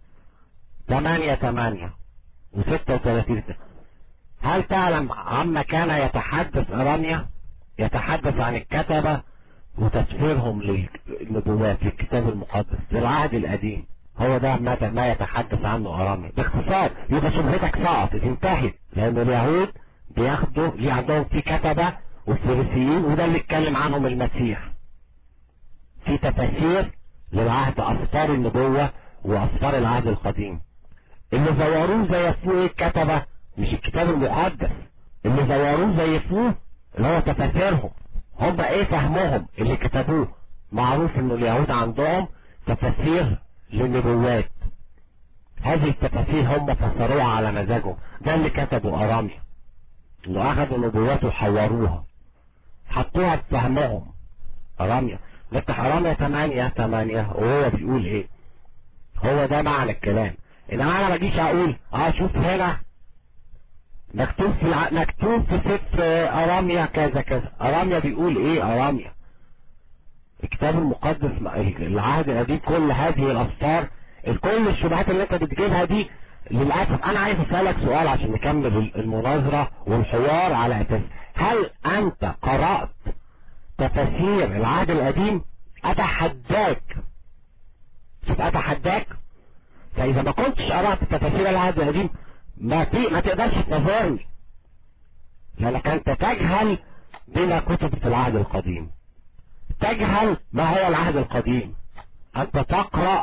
8 و36. هل تعلم عما كان يتحدث اراميا؟ يتحدث عن الكتبة وتفسيرهم للنبوات في الكتاب المقدس للعهد القديم، هو ده ما يتحدث عنه أراميا باختصار. يبقى شبهتك سقطت انتهت، لأن اليهود بياخدوا ليه عندهم في كتبة والفريسيين، وده اللي اتكلم عنهم المسيح في تفاسير للعهد، أسفار النبوة وأسفار العهد القديم. اللي زوروه زيفوه الكتبة مش الكتاب المقدس، اللي زوروه زيفوه اللي هو تفاسيرهم. هم ايه فهمهم اللي كتبوه؟ معروف ان اليهود عندهم تفاسير للنبوات، هذه التفاسير هم فسروها على مزاجهم. ده اللي كتبوا أراميا، انه اخذوا النبوات وحوروها حطوها بفهمهم. أراميا نفتح أراميا 8 وهو بيقول ايه، هو ده معنى الكلام. انما انا ما اجيش اقول شوف هنا مكتوب في سفر أراميا كذا كذا. أراميا بيقول ايه؟ أراميا الكتاب المقدس العهد القديم كل هذه الأسفار، كل الشبهات اللي انت بتجيبها دي للأسف. انا عايز اسألك سؤال عشان نكمل المناظرة والحوار على اساس هل انت قرأت تفاسير العهد القديم؟ اتحداك، شوف اتحداك. فاذا ما كنتش قرأت تفاسير العهد القديم ما تقدرش تنظرني، لانك انت تجهل بلا كتب في العهد القديم، تجهل ما هو العهد القديم. انت تقرأ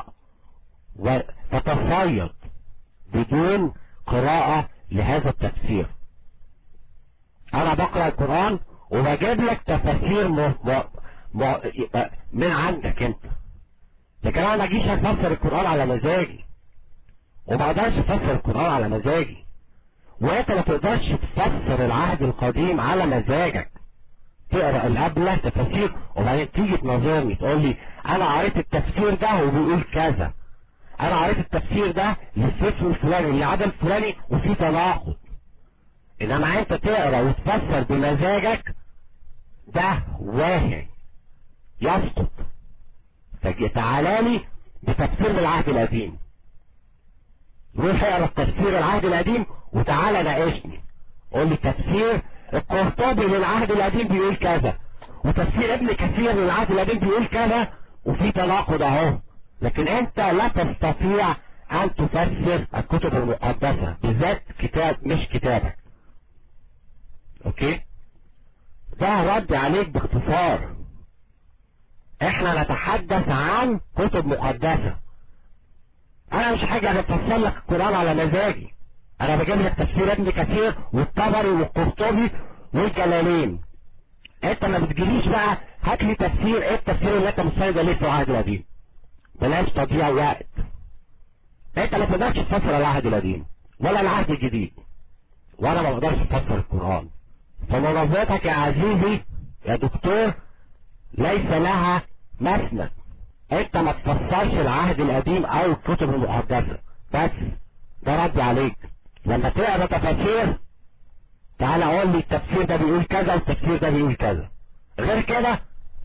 وتتصيد بدون قراءة لهذا التفسير. انا بقرأ القرآن وبجيب لك تفاسير من عندك انت، لكن انا ما اجيش افسر القرآن على مزاجي، وما اقدرش افسر القرآن على مزاجي، وانت ما تقدرش تفسر العهد القديم على مزاجك. تقرأ القبلة تفاسير وبعدين تيجي تناظرني تقول لي انا قريت التفسير ده وبيقول كذا، انا قريت التفسير ده للسفر الفلاني للعدد الفلاني وفي تناقض. انما انت تقرأ وتفسر بمزاجك ده واهي يسقط. تعالى لي بتفسير العهد القديم، روح اقرا تفسير العهد القديم وتعالى ناقشني، قول لي تفسير القرطبي للعهد القديم بيقول كذا وتفسير ابن كثير للعهد القديم بيقول كذا وفي تناقض اهو. لكن انت لا تستطيع ان تفسر الكتب المقدسة بالذات كتاب مش كتابك. اوكي، ده رد عليك باختصار. احنا نتحدث عن كتب مقدسة. انا مش حاجة افسر لك القرآن على مزاجي، انا بجيب لك تفسير ابن كثير والطبري والقرطبي والجلالين. انت ما بتجيليش بقى هات لي تفسير ايه التفسير اللي انت مستند عليه في العهد القديم. بلاش تضييع وقت. انت ما تقدرش تفسر العهد القديم ولا العهد الجديد، وانا ما بقدرش افسر القرآن. فمناظرتك يا عزيزي يا دكتور ليس لها مسند. انت ما تفسرش العهد القديم او الكتب المقدسة بس. ده رد عليك. لما تقرا تفاسير تعالى قول لي التفسير ده بيقول كذا والتفسير ده بيقول كذا، غير كده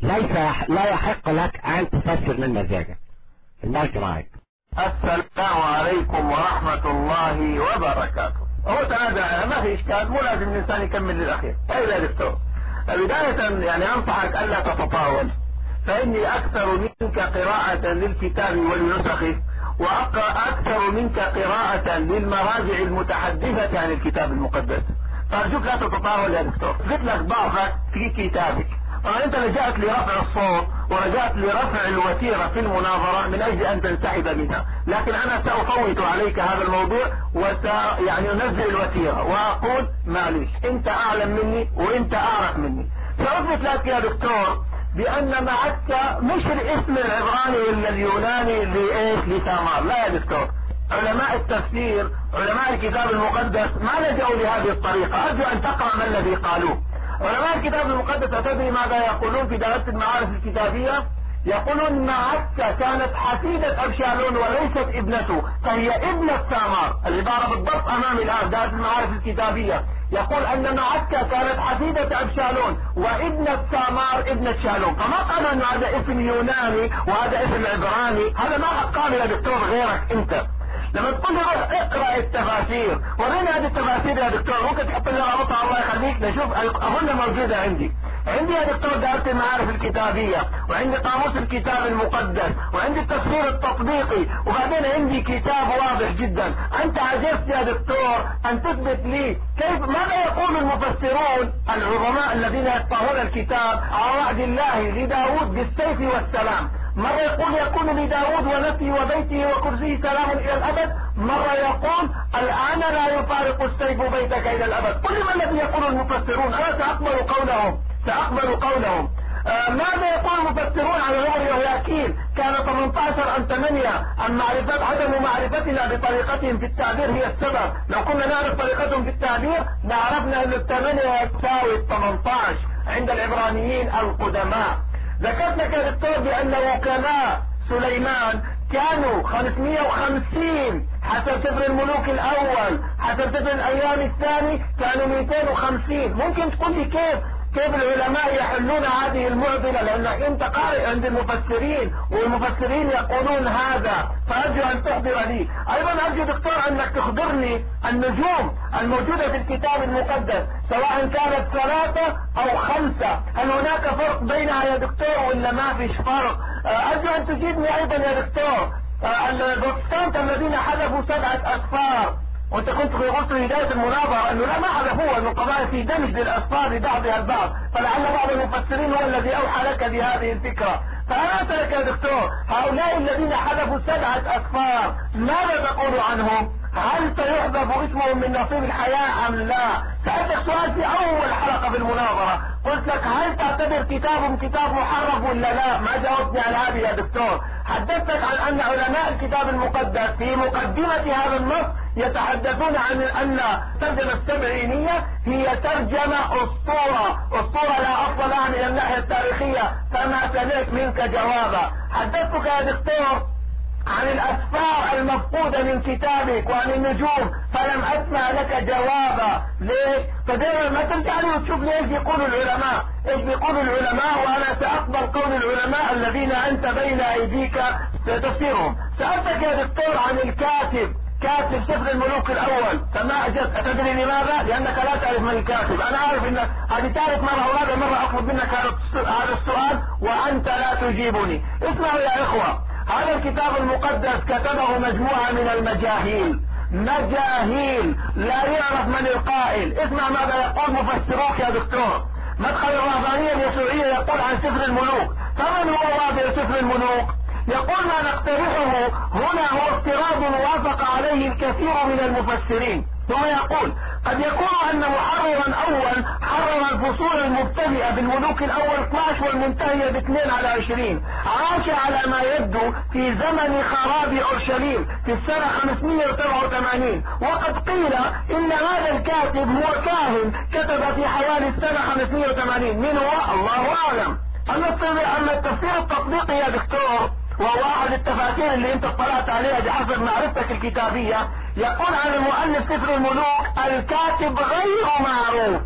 لا يحق لك ان تفسر من مزاجك. المايك معاك. السلام عليكم ورحمة الله وبركاته. هو تنازع ما في اشكال، مو لازم الانسان يكمل للاخير. طيب يا دكتور، بداية يعني انصحك الا تتطاول، فاني اكثر منك قراءة للكتاب ولنسخه، واقرأ اكثر منك قراءة للمراجع المتحدثة عن الكتاب المقدس، فارجوك لا تتطاول يا دكتور. قلت لك ضعفك في كتابك. انت لجأت لرفع الصوت ولجأت لرفع الوتيرة في المناظرة من اجل ان تنسحب منها، لكن انا سأفوت عليك هذا الموضوع يعني انزل الوتيرة واقول معلش انت اعلم مني وانت اعرف مني. سأثبت لك يا دكتور بان معك مش الاسم العبراني ولا اليوناني لثامار، لا يا دكتور. علماء التفسير علماء الكتاب المقدس ما لجأوا لهذه الطريقة. ارجو ان تقرأ ما الذي قالوه. علماء الكتاب المقدس أتدري ماذا يقولون في دراسة المعارف الكتابية؟ يقولون معكة كانت حفيدة أبشالون وليست ابنته، فهي ابنة ثامار. العبارة بالضبط أمامي الآن دراسة المعارف الكتابية، يقول أن معكة كانت حفيدة أبشالون وابنة ثامار ابنة شالون. فما قال أن هذا اسم يوناني وهذا اسم عبراني، هذا ما قال يا دكتور غيرك أنت. لما تقول لي روح اقرأ التفاسير، وريني هذه التفاسير يا دكتور، ممكن تحط لي رابطها الله يخليك نشوف، اظن موجودة عندي يا دكتور دائرة المعارف الكتابية، وعندي قاموس الكتاب المقدس، وعندي التفسير التطبيقي، وبعدين عندي كتاب واضح جدا. انت عجزت يا دكتور ان تثبت لي ماذا يقول المفسرون العظماء الذين يقطعون الكتاب على وعد الله لداود بالسيف والسلام. مرة يقول يكون لداود ونفسه وبيته وكرسيه سلام الى الابد، مرة يقول الان لا يفارق السيف بيتك الى الابد. قل لي ما الذي يقول المفسرون، انا سأقبل قولهم. ماذا يقول المفسرون على عمر يهوياكين؟ كان 18 أم 8 أم معرفة عدم معرفتنا بطريقتهم في التعبير هي السبب. لو كنا نعرف طريقتهم في التعبير لعرفنا أن 8 يساوي 18 عند العبرانيين القدماء. ذكرت لك يا دكتور بأن وكلاء سليمان كانوا 550 حسب سفر الملوك الأول، حسب سفر الأيام الثاني كانوا 250. ممكن تقول لي كيف العلماء يحلون هذه المعضلة؟ لأنك انت قارئ عند المفسرين والمفسرين يقولون هذا، فأرجو أن تحضر لي. أيضا أرجو دكتور أنك تخبرني النجوم الموجودة في الكتاب المقدس سواء كانت 3 أو 5، هل هناك فرق بينها يا دكتور ولا ما فيش فرق؟ أرجو أن تجيبني أيضا يا دكتور البروتستانت الذين حذفوا 7 أسفار، وانت كنت قلت في بداية المناظرة انه لا ما حذفوها، انه القضايا في دمج للاسفار لبعضها البعض، فلعل بعض المفسرين هو الذي اوحى لك بهذه الفكرة. فانا اسالك يا دكتور، هؤلاء الذين حذفوا 7 أسفار ماذا تقول عنهم؟ هل سيحذف اسمهم من نصيب الحياة ام لا؟ سألتك سؤال في اول حلقة في المناظرة، قلت لك هل تعتبر كتابهم كتاب محرف ولا لا؟ ما جاوبتني على هذه يا دكتور. حدثتك عن ان علماء الكتاب المقدس في مقدمة هذا النص يتحدثون عن ان الترجمة السبعينية هي ترجمة اسطورة لا اصل لها من الناحية التاريخية، فما سمعت منك جوابا. حدثتك يا دكتور عن الأسفار المفقودة من كتابك وعن النجوم، فلم أسمع لك جوابا. ليش؟ فدائما ما ترجع لي وتشوف لي ايش بيقولوا العلماء، وأنا سأقبل قول العلماء الذين أنت بين أيديك تفسيرهم. سألتك يا دكتور عن كاتب سفر الملوك الأول، فما أجبت. أتدري لماذا؟ لأنك لا تعرف من الكاتب. أنا أعرف أنك هذه ثالث مرة أو رابع مرة أطلب منك هذا السؤال وأنت لا تجيبني. اسمعوا يا إخوة، هذا الكتاب المقدس كتبه مجموعة من المجاهيل، مجاهيل لا يعرف من القائل. اسمع ماذا يقول مفسروك يا دكتور. مدخل الرهبانية اليسوعية يقول عن سفر الملوك، فمن هو واضع سفر الملوك؟ يقول ما نقترحه هنا هو افتراض وافق عليه الكثير من المفسرين. ثم يقول قد يكون أن محررا أول حرر الفصول المبتدئة بالملوك الأول 12 والمنتهية ب22، عاش على ما يبدو في زمن خراب أورشليم في السنة 587، وقد قيل إن هذا الكاتب هو كاهن كتب في حوالي السنة 580. من هو؟ الله أعلم. أما التفسير التطبيقي يا دكتور، وهو أحد التفاسير اللي انت اطلعت عليها بحسب معرفتك الكتابية، يقول عن المؤلف سفر الملوك الكاتب غير معروف،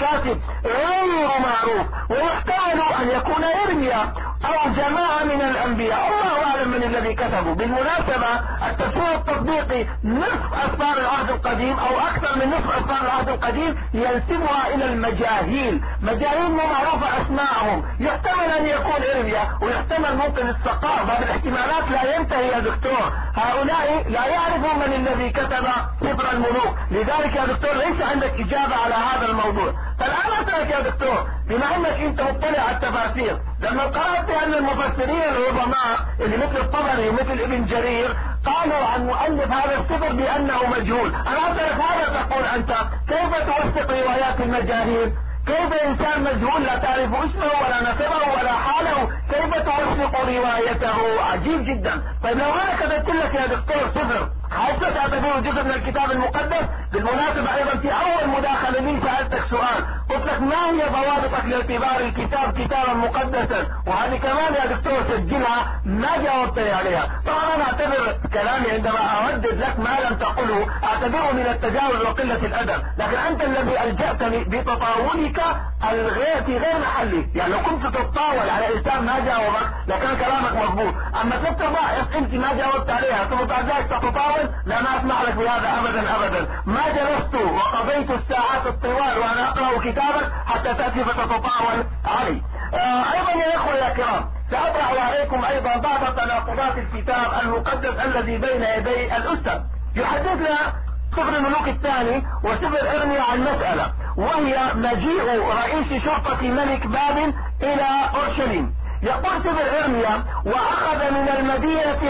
ويحتمل ان يكون إرميا او جماعة من الانبياء، الله اعلم من الذي كتبه. بالمناسبة التفسير التطبيقي نصف اسفار العهد القديم او اكثر من نصف اسفار العهد القديم ينسبها الى المجاهيل، مجاهيل مو معروفة اسماءهم، يحتمل ان يكون إرميا ويحتمل ممكن السقاف. هذه الاحتمالات لا ينتهي يا دكتور. هؤلاء لا يعرفون من الذي كتب سفر الملوك، لذلك يا دكتور ليس عندك اجابة على هذا الموضوع. فالآن أسألك يا دكتور، بما انك انت مطلع على التفاسير، لما قرأت ان المفسرين العظماء اللي مثل الطبري ومثل ابن جرير قالوا عن مؤلف هذا السفر بانه مجهول، انا أسألك ماذا تقول انت؟ كيف توثق روايات المجاهيل؟ كيف انسان مجهول لا تعرف اسمه ولا نسبه ولا حاله كيف توثق روايته؟ عجيب جدا. طيب لو انا كتبت لك يا دكتور سفر هل ستعتبره جزء من الكتاب المقدس؟ بالمناسبة ايضا في اول مداخلة لي سألتك سؤال، قلت لك ما هي ضوابطك لاعتبار الكتاب كتابا مقدسا، وهذه كمان يا دكتور سجلها ما جاوبتني عليها. طبعا انا اعتبر كلامي عندما اردد لك ما لم تقله اعتبره من التجاوز وقلة الادب، لكن انت الذي الجأتني بتطاولك في غير محلي. يعني لو كنت تتطاول على انسان ما جاوبك لكان كلامك مضبوط، اما تتضايق انت ما جاوبت عليها ثم بعد ذلك تتطاول، لا ما اسمح لك بهذا ابدا ابدا. ما جلست وقضيت الساعات الطوال وانا اقرأ كتابك حتى تأتي فتتطاول علي. ايضا يا اخوة يا كرام، سأطرح عليكم ايضا بعض تناقضات الكتاب المقدس الذي بين يدي الاستاذ. يحدثنا سفر الملوك الثاني وسفر ارميا عن مسألة، وهي مجيء رئيس شرطة ملك بابل الى اورشليم. يقول سفر ارميا: واخذ من المدينة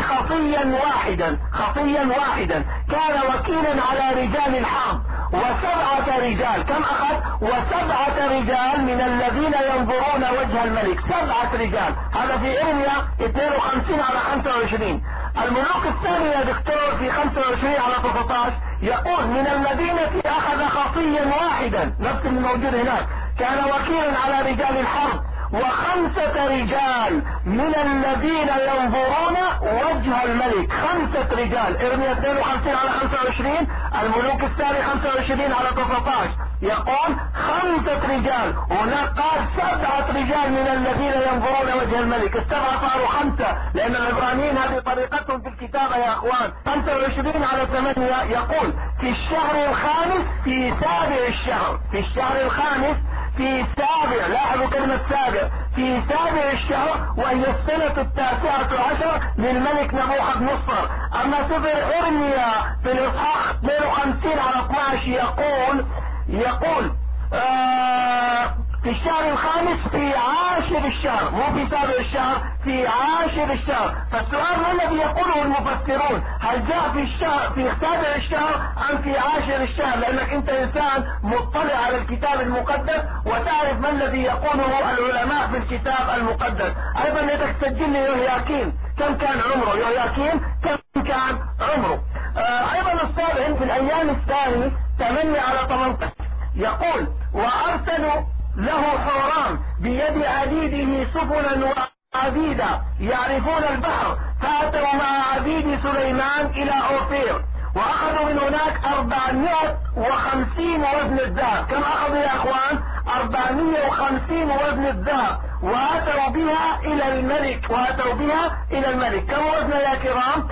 خطيا واحدا كان وكيلا على رجال الحرب و7 رجال. كم اخذ؟ و7 رجال من الذين ينظرون وجه الملك. 7 رجال، هذا في ارميا 52 على 25. الملوك الثاني يا دكتور في 25 على 19 يقول: من المدينة اخذ خطيا واحدا، نفس الموجود هناك، كان وكيلا على رجال الحرب و5 رجال من الذين ينظرون وجه الملك. 5 رجال، ارميا 52 على 25، الملوك الثاني 25 على 19 يقول 5 رجال. هناك قال 7 رجال من الذين ينظرون وجه الملك. السبعة صاروا 5 لان العبرانيين هذه طريقتهم في الكتابة يا اخوان. 25 على 8 يقول: في الشهر الخامس في سابع الشهر، في الشهر الخامس في سابع، لاحظوا كلمة سابع، في سابع الشهر وهي السنة 19 للملك نبوخذ نصر. اما سفر ارميا في الاصحاح 52 على 12 يقول في الشهر الخامس في 10 الشهر، مو في سابع الشهر، في 10 الشهر. فالسؤال ما الذي يقوله المفسرون؟ هل جاء في الشهر في سابع الشهر ام في 10 الشهر؟ لانك انت انسان مطلع على الكتاب المقدس وتعرف ما الذي يقوله العلماء في الكتاب المقدس. ايضا بدك تسجل لي يهوياكين كم كان عمره، يهوياكين كم كان عمره. ايضا السابع في الايام الثاني 8 على 18 يقول: وارسلوا له حوران بيد عبيده سفنا وعبيدا يعرفون البحر، فاتوا مع عبيد سليمان الى اوفير واخذوا من هناك 450 وزن الذهب. كم اخذوا يا اخوان؟ 450 وزن الذهب، واتوا بها الى الملك. كم وزن يا كرام؟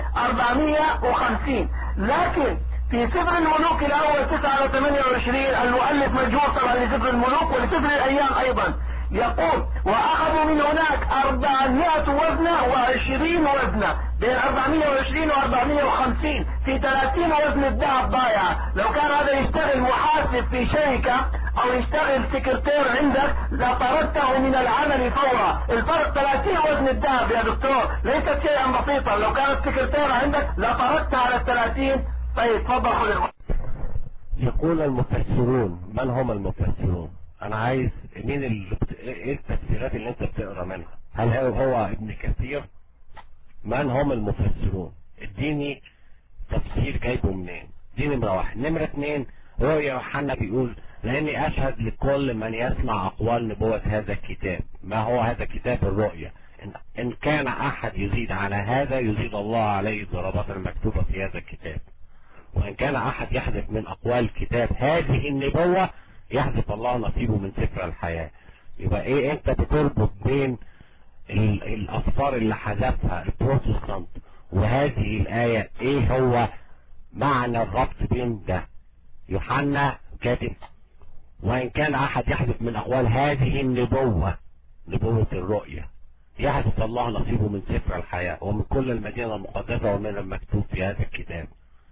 450. لكن في سفر الملوك الاول 9 على 28 المؤلف مجهول طبعا لسفر الملوك ولسفر الايام ايضا يقول: واخذوا من هناك 400 وزنة و20 وزنة، بين 420 و450 في 30 وزن الذهب ضايع. لو كان هذا يشتغل محاسب في شركة او يشتغل سكرتير عندك لطردته من العمل فورا. الفرق 30 وزن الذهب يا دكتور، ليست شيئا بسيطا. لو كانت سكرتير عندك لطردت على 30. طيب تفضل حضرتك. يقول المفسرون. من هم المفسرون؟ انا عايز مين ايه التفسيرات اللي انت بتقرا منها؟ هل هو ابن كثير؟ من هم المفسرون؟ اديني تفسير جايبه منين. دي نمرة 1. نمرة 2 رؤيا يوحنا بيقول: لاني اشهد لكل من يسمع اقوال نبوة هذا الكتاب. ما هو هذا كتاب الرؤيا؟ ان كان احد يزيد على هذا يزيد الله عليه الضربات المكتوبة في هذا الكتاب، وان كان احد يحذف من اقوال كتاب هذه النبوة يحذف الله نصيبه من سفر الحياة. يبقى ايه انت بتربط بين الافكار اللي حذفها البروتستانت وهذه الآية؟ ايه هو معنى الربط بين ده؟ يوحنا كاتب: وان كان احد يحذف من اقوال هذه النبوة، نبوة الرؤيا، يحذف الله نصيبه من سفر الحياة ومن كل المدينة المقدسة ومن المكتوب في هذا الكتاب.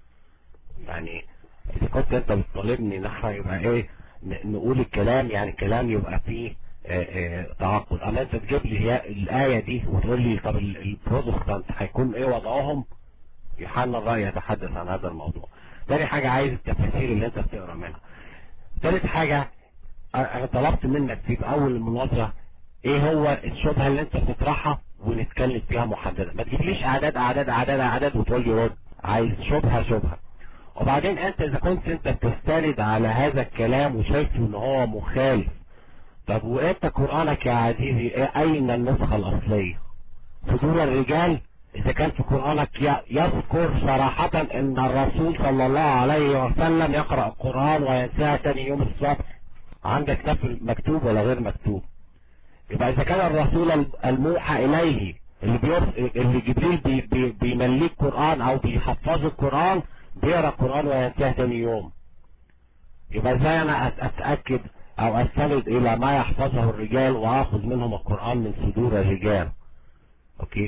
يعني اذا كنت انت بتطالبني نحن يبقى ايه نقول الكلام، يعني كلام يبقى فيه تعقل. اما انت تجيب لي الآية دي وتقول لي طب البروتستانت هيكون ايه وضعهم؟ يوحنا الرأي يتحدث عن هذا الموضوع. تاني حاجة عايز التفاسير اللي انت بتقرا منها. تالت حاجة انا طلبت منك في اول المناظرة ايه هو الشبهة اللي انت بتطرحها ونتكلم فيها محددة. ما تجيبليش اعداد وتقول لي رد. عايز شبهة. وبعدين انت اذا كنت انت بتستند على هذا الكلام وشايفه ان هو مخالف، طب وانت قرآنك يا عزيزي اين النسخة الاصلية؟ صدور الرجال اذا كان في قرآنك يذكر صراحة ان الرسول صلى الله عليه وسلم يقرأ القرآن وينساها تاني يوم الصبح، عندك نفل مكتوب ولا غير مكتوب؟ يبقى اذا كان الرسول الموحى اليه اللي جبريل بيمليه القرآن او بيحفظه القرآن بيقرأ القرآن وينساه تاني يوم، يبقى ازاي انا اتأكد او استند الى ما يحفظه الرجال واخذ منهم القرآن من صدور الرجال؟ اوكي،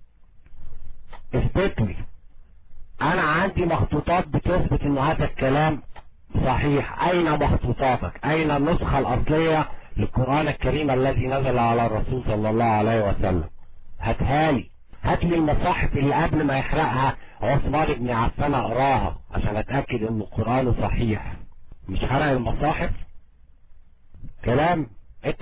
اثبت لي. انا عندي مخطوطات بتثبت ان هذا الكلام صحيح. اين مخطوطاتك؟ اين النسخة الاصلية للقرآن الكريم الذي نزل على الرسول صلى الله عليه وسلم؟ هاتها لي. هات لي المصاحف اللي قبل ما يحرقها عثمان بن عفان اقراها عشان اتأكد ان القرآن صحيح، مش حرق المصاحف. كلام انت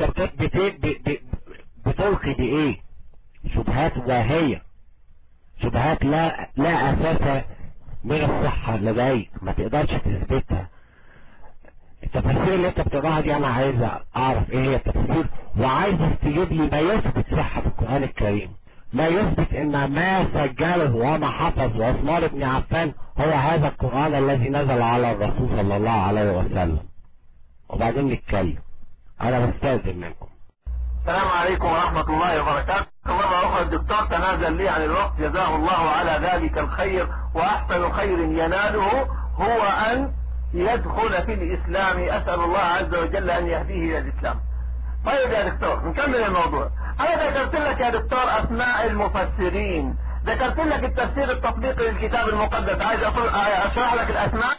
بتلقي بايه؟ شبهات واهية، شبهات لا اساس من الصحة لديك، ما تقدرش تثبتها. التفاسير اللي انت بتقراها دي انا عايز اعرف ايه هي التفاسير، وعايز تجيب لي ما يثبت صحة في القرآن الكريم، ما يثبت ان ما سجله وما حفظ عثمان بن عفان هو هذا القرآن الذي نزل على الرسول صلى الله عليه وسلم، وبعدين نتكلم. انا بستأذن منكم. السلام عليكم ورحمة الله وبركاته. مرة أخرى الدكتور تنازل لي عن الوقت، جزاه الله على ذلك الخير، وأحسن خير يناله هو أن يدخل في الإسلام. أسأل الله عز وجل أن يهديه إلى الإسلام. طيب يا دكتور نكمل الموضوع. أنا ذكرت لك يا دكتور أسماء المفسرين، ذكرت لك التفسير التطبيقي للكتاب المقدس، عايز أشرح لك الأسماء.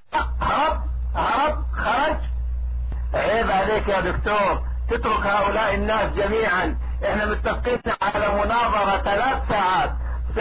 هرب خرج. عيب عليك يا دكتور تترك هؤلاء الناس جميعا. احنا متفقين على مناظرة 3 ساعات،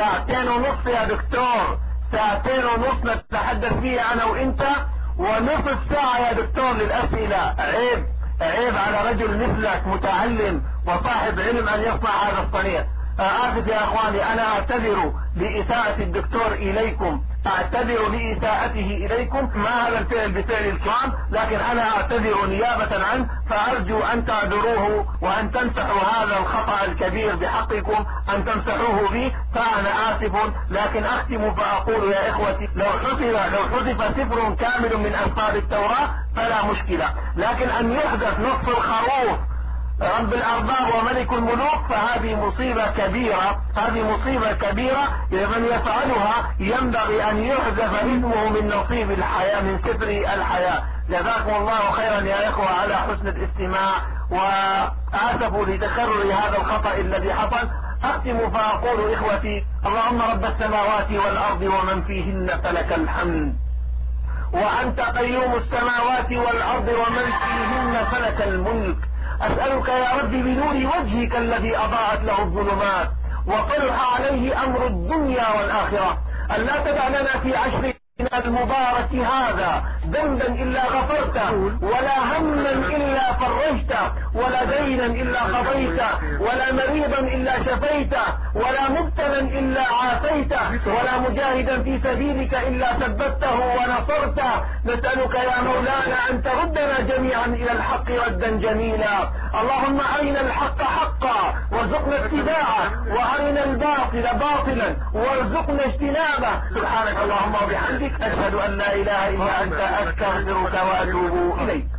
2.5 يا دكتور، 2.5 نتحدث فيها انا وانت، ونصف ساعة يا دكتور للأسئلة. عيب على رجل مثلك متعلم وصاحب علم ان يصنع هذا الصنيع. آسف يا اخواني، انا اعتذر لإساءة الدكتور اليكم، اعتذر لإساءته اليكم، ما هذا الفعل بفعل الكرام، لكن انا اعتذر نيابة عنه، فارجو ان تعذروه وان تمسحوا هذا الخطأ الكبير بحقكم، ان تمسحوه بي، فانا اسف. لكن اختم فاقول يا اخوتي، لو حذف سفر كامل من اسفار التوراة فلا مشكلة، لكن ان يحذف نصف الخروف رب الأرباب وملك الملوك فهذه مصيبة كبيرة، هذه مصيبة كبيرة. من يفعلها ينبغي أن يحذف اسمه من نصيب الحياة، من سفر الحياة. جزاكم الله خيرا يا إخوة على حسن الاستماع، وآسفوا لتكرر هذا الخطأ الذي حصل. أختم فأقول إخوتي، اللهم رب السماوات والأرض ومن فيهن فلك الحمد، وأنت قيوم السماوات والأرض ومن فيهن فلك الملك. أسألك يا رب بنور وجهك الذي أضاءت له الظلمات وطلع عليه أمر الدنيا والآخرة، أن لا تدع لنا في عشرنا المبارك هذا ذنبا إلا غفرته، ولا هما إلا فرجته، ولا دينا إلا قضيته، ولا مريضا إلا شفيته، ولا مبتلا إلا عافيته، ولا مجاهدا في سبيلك إلا ثبته ونصرته. نسألك يا مولانا أن تردنا جميعا إلى الحق ردا جميلا. اللهم أرنا الحق حقا وارزقنا اتباعه، وأرنا الباطل باطلا وارزقنا اجتنابه. سبحانك اللهم وبحمدك، أشهد أن لا إله إلا أنت، أستغفرك وأتوب إليك.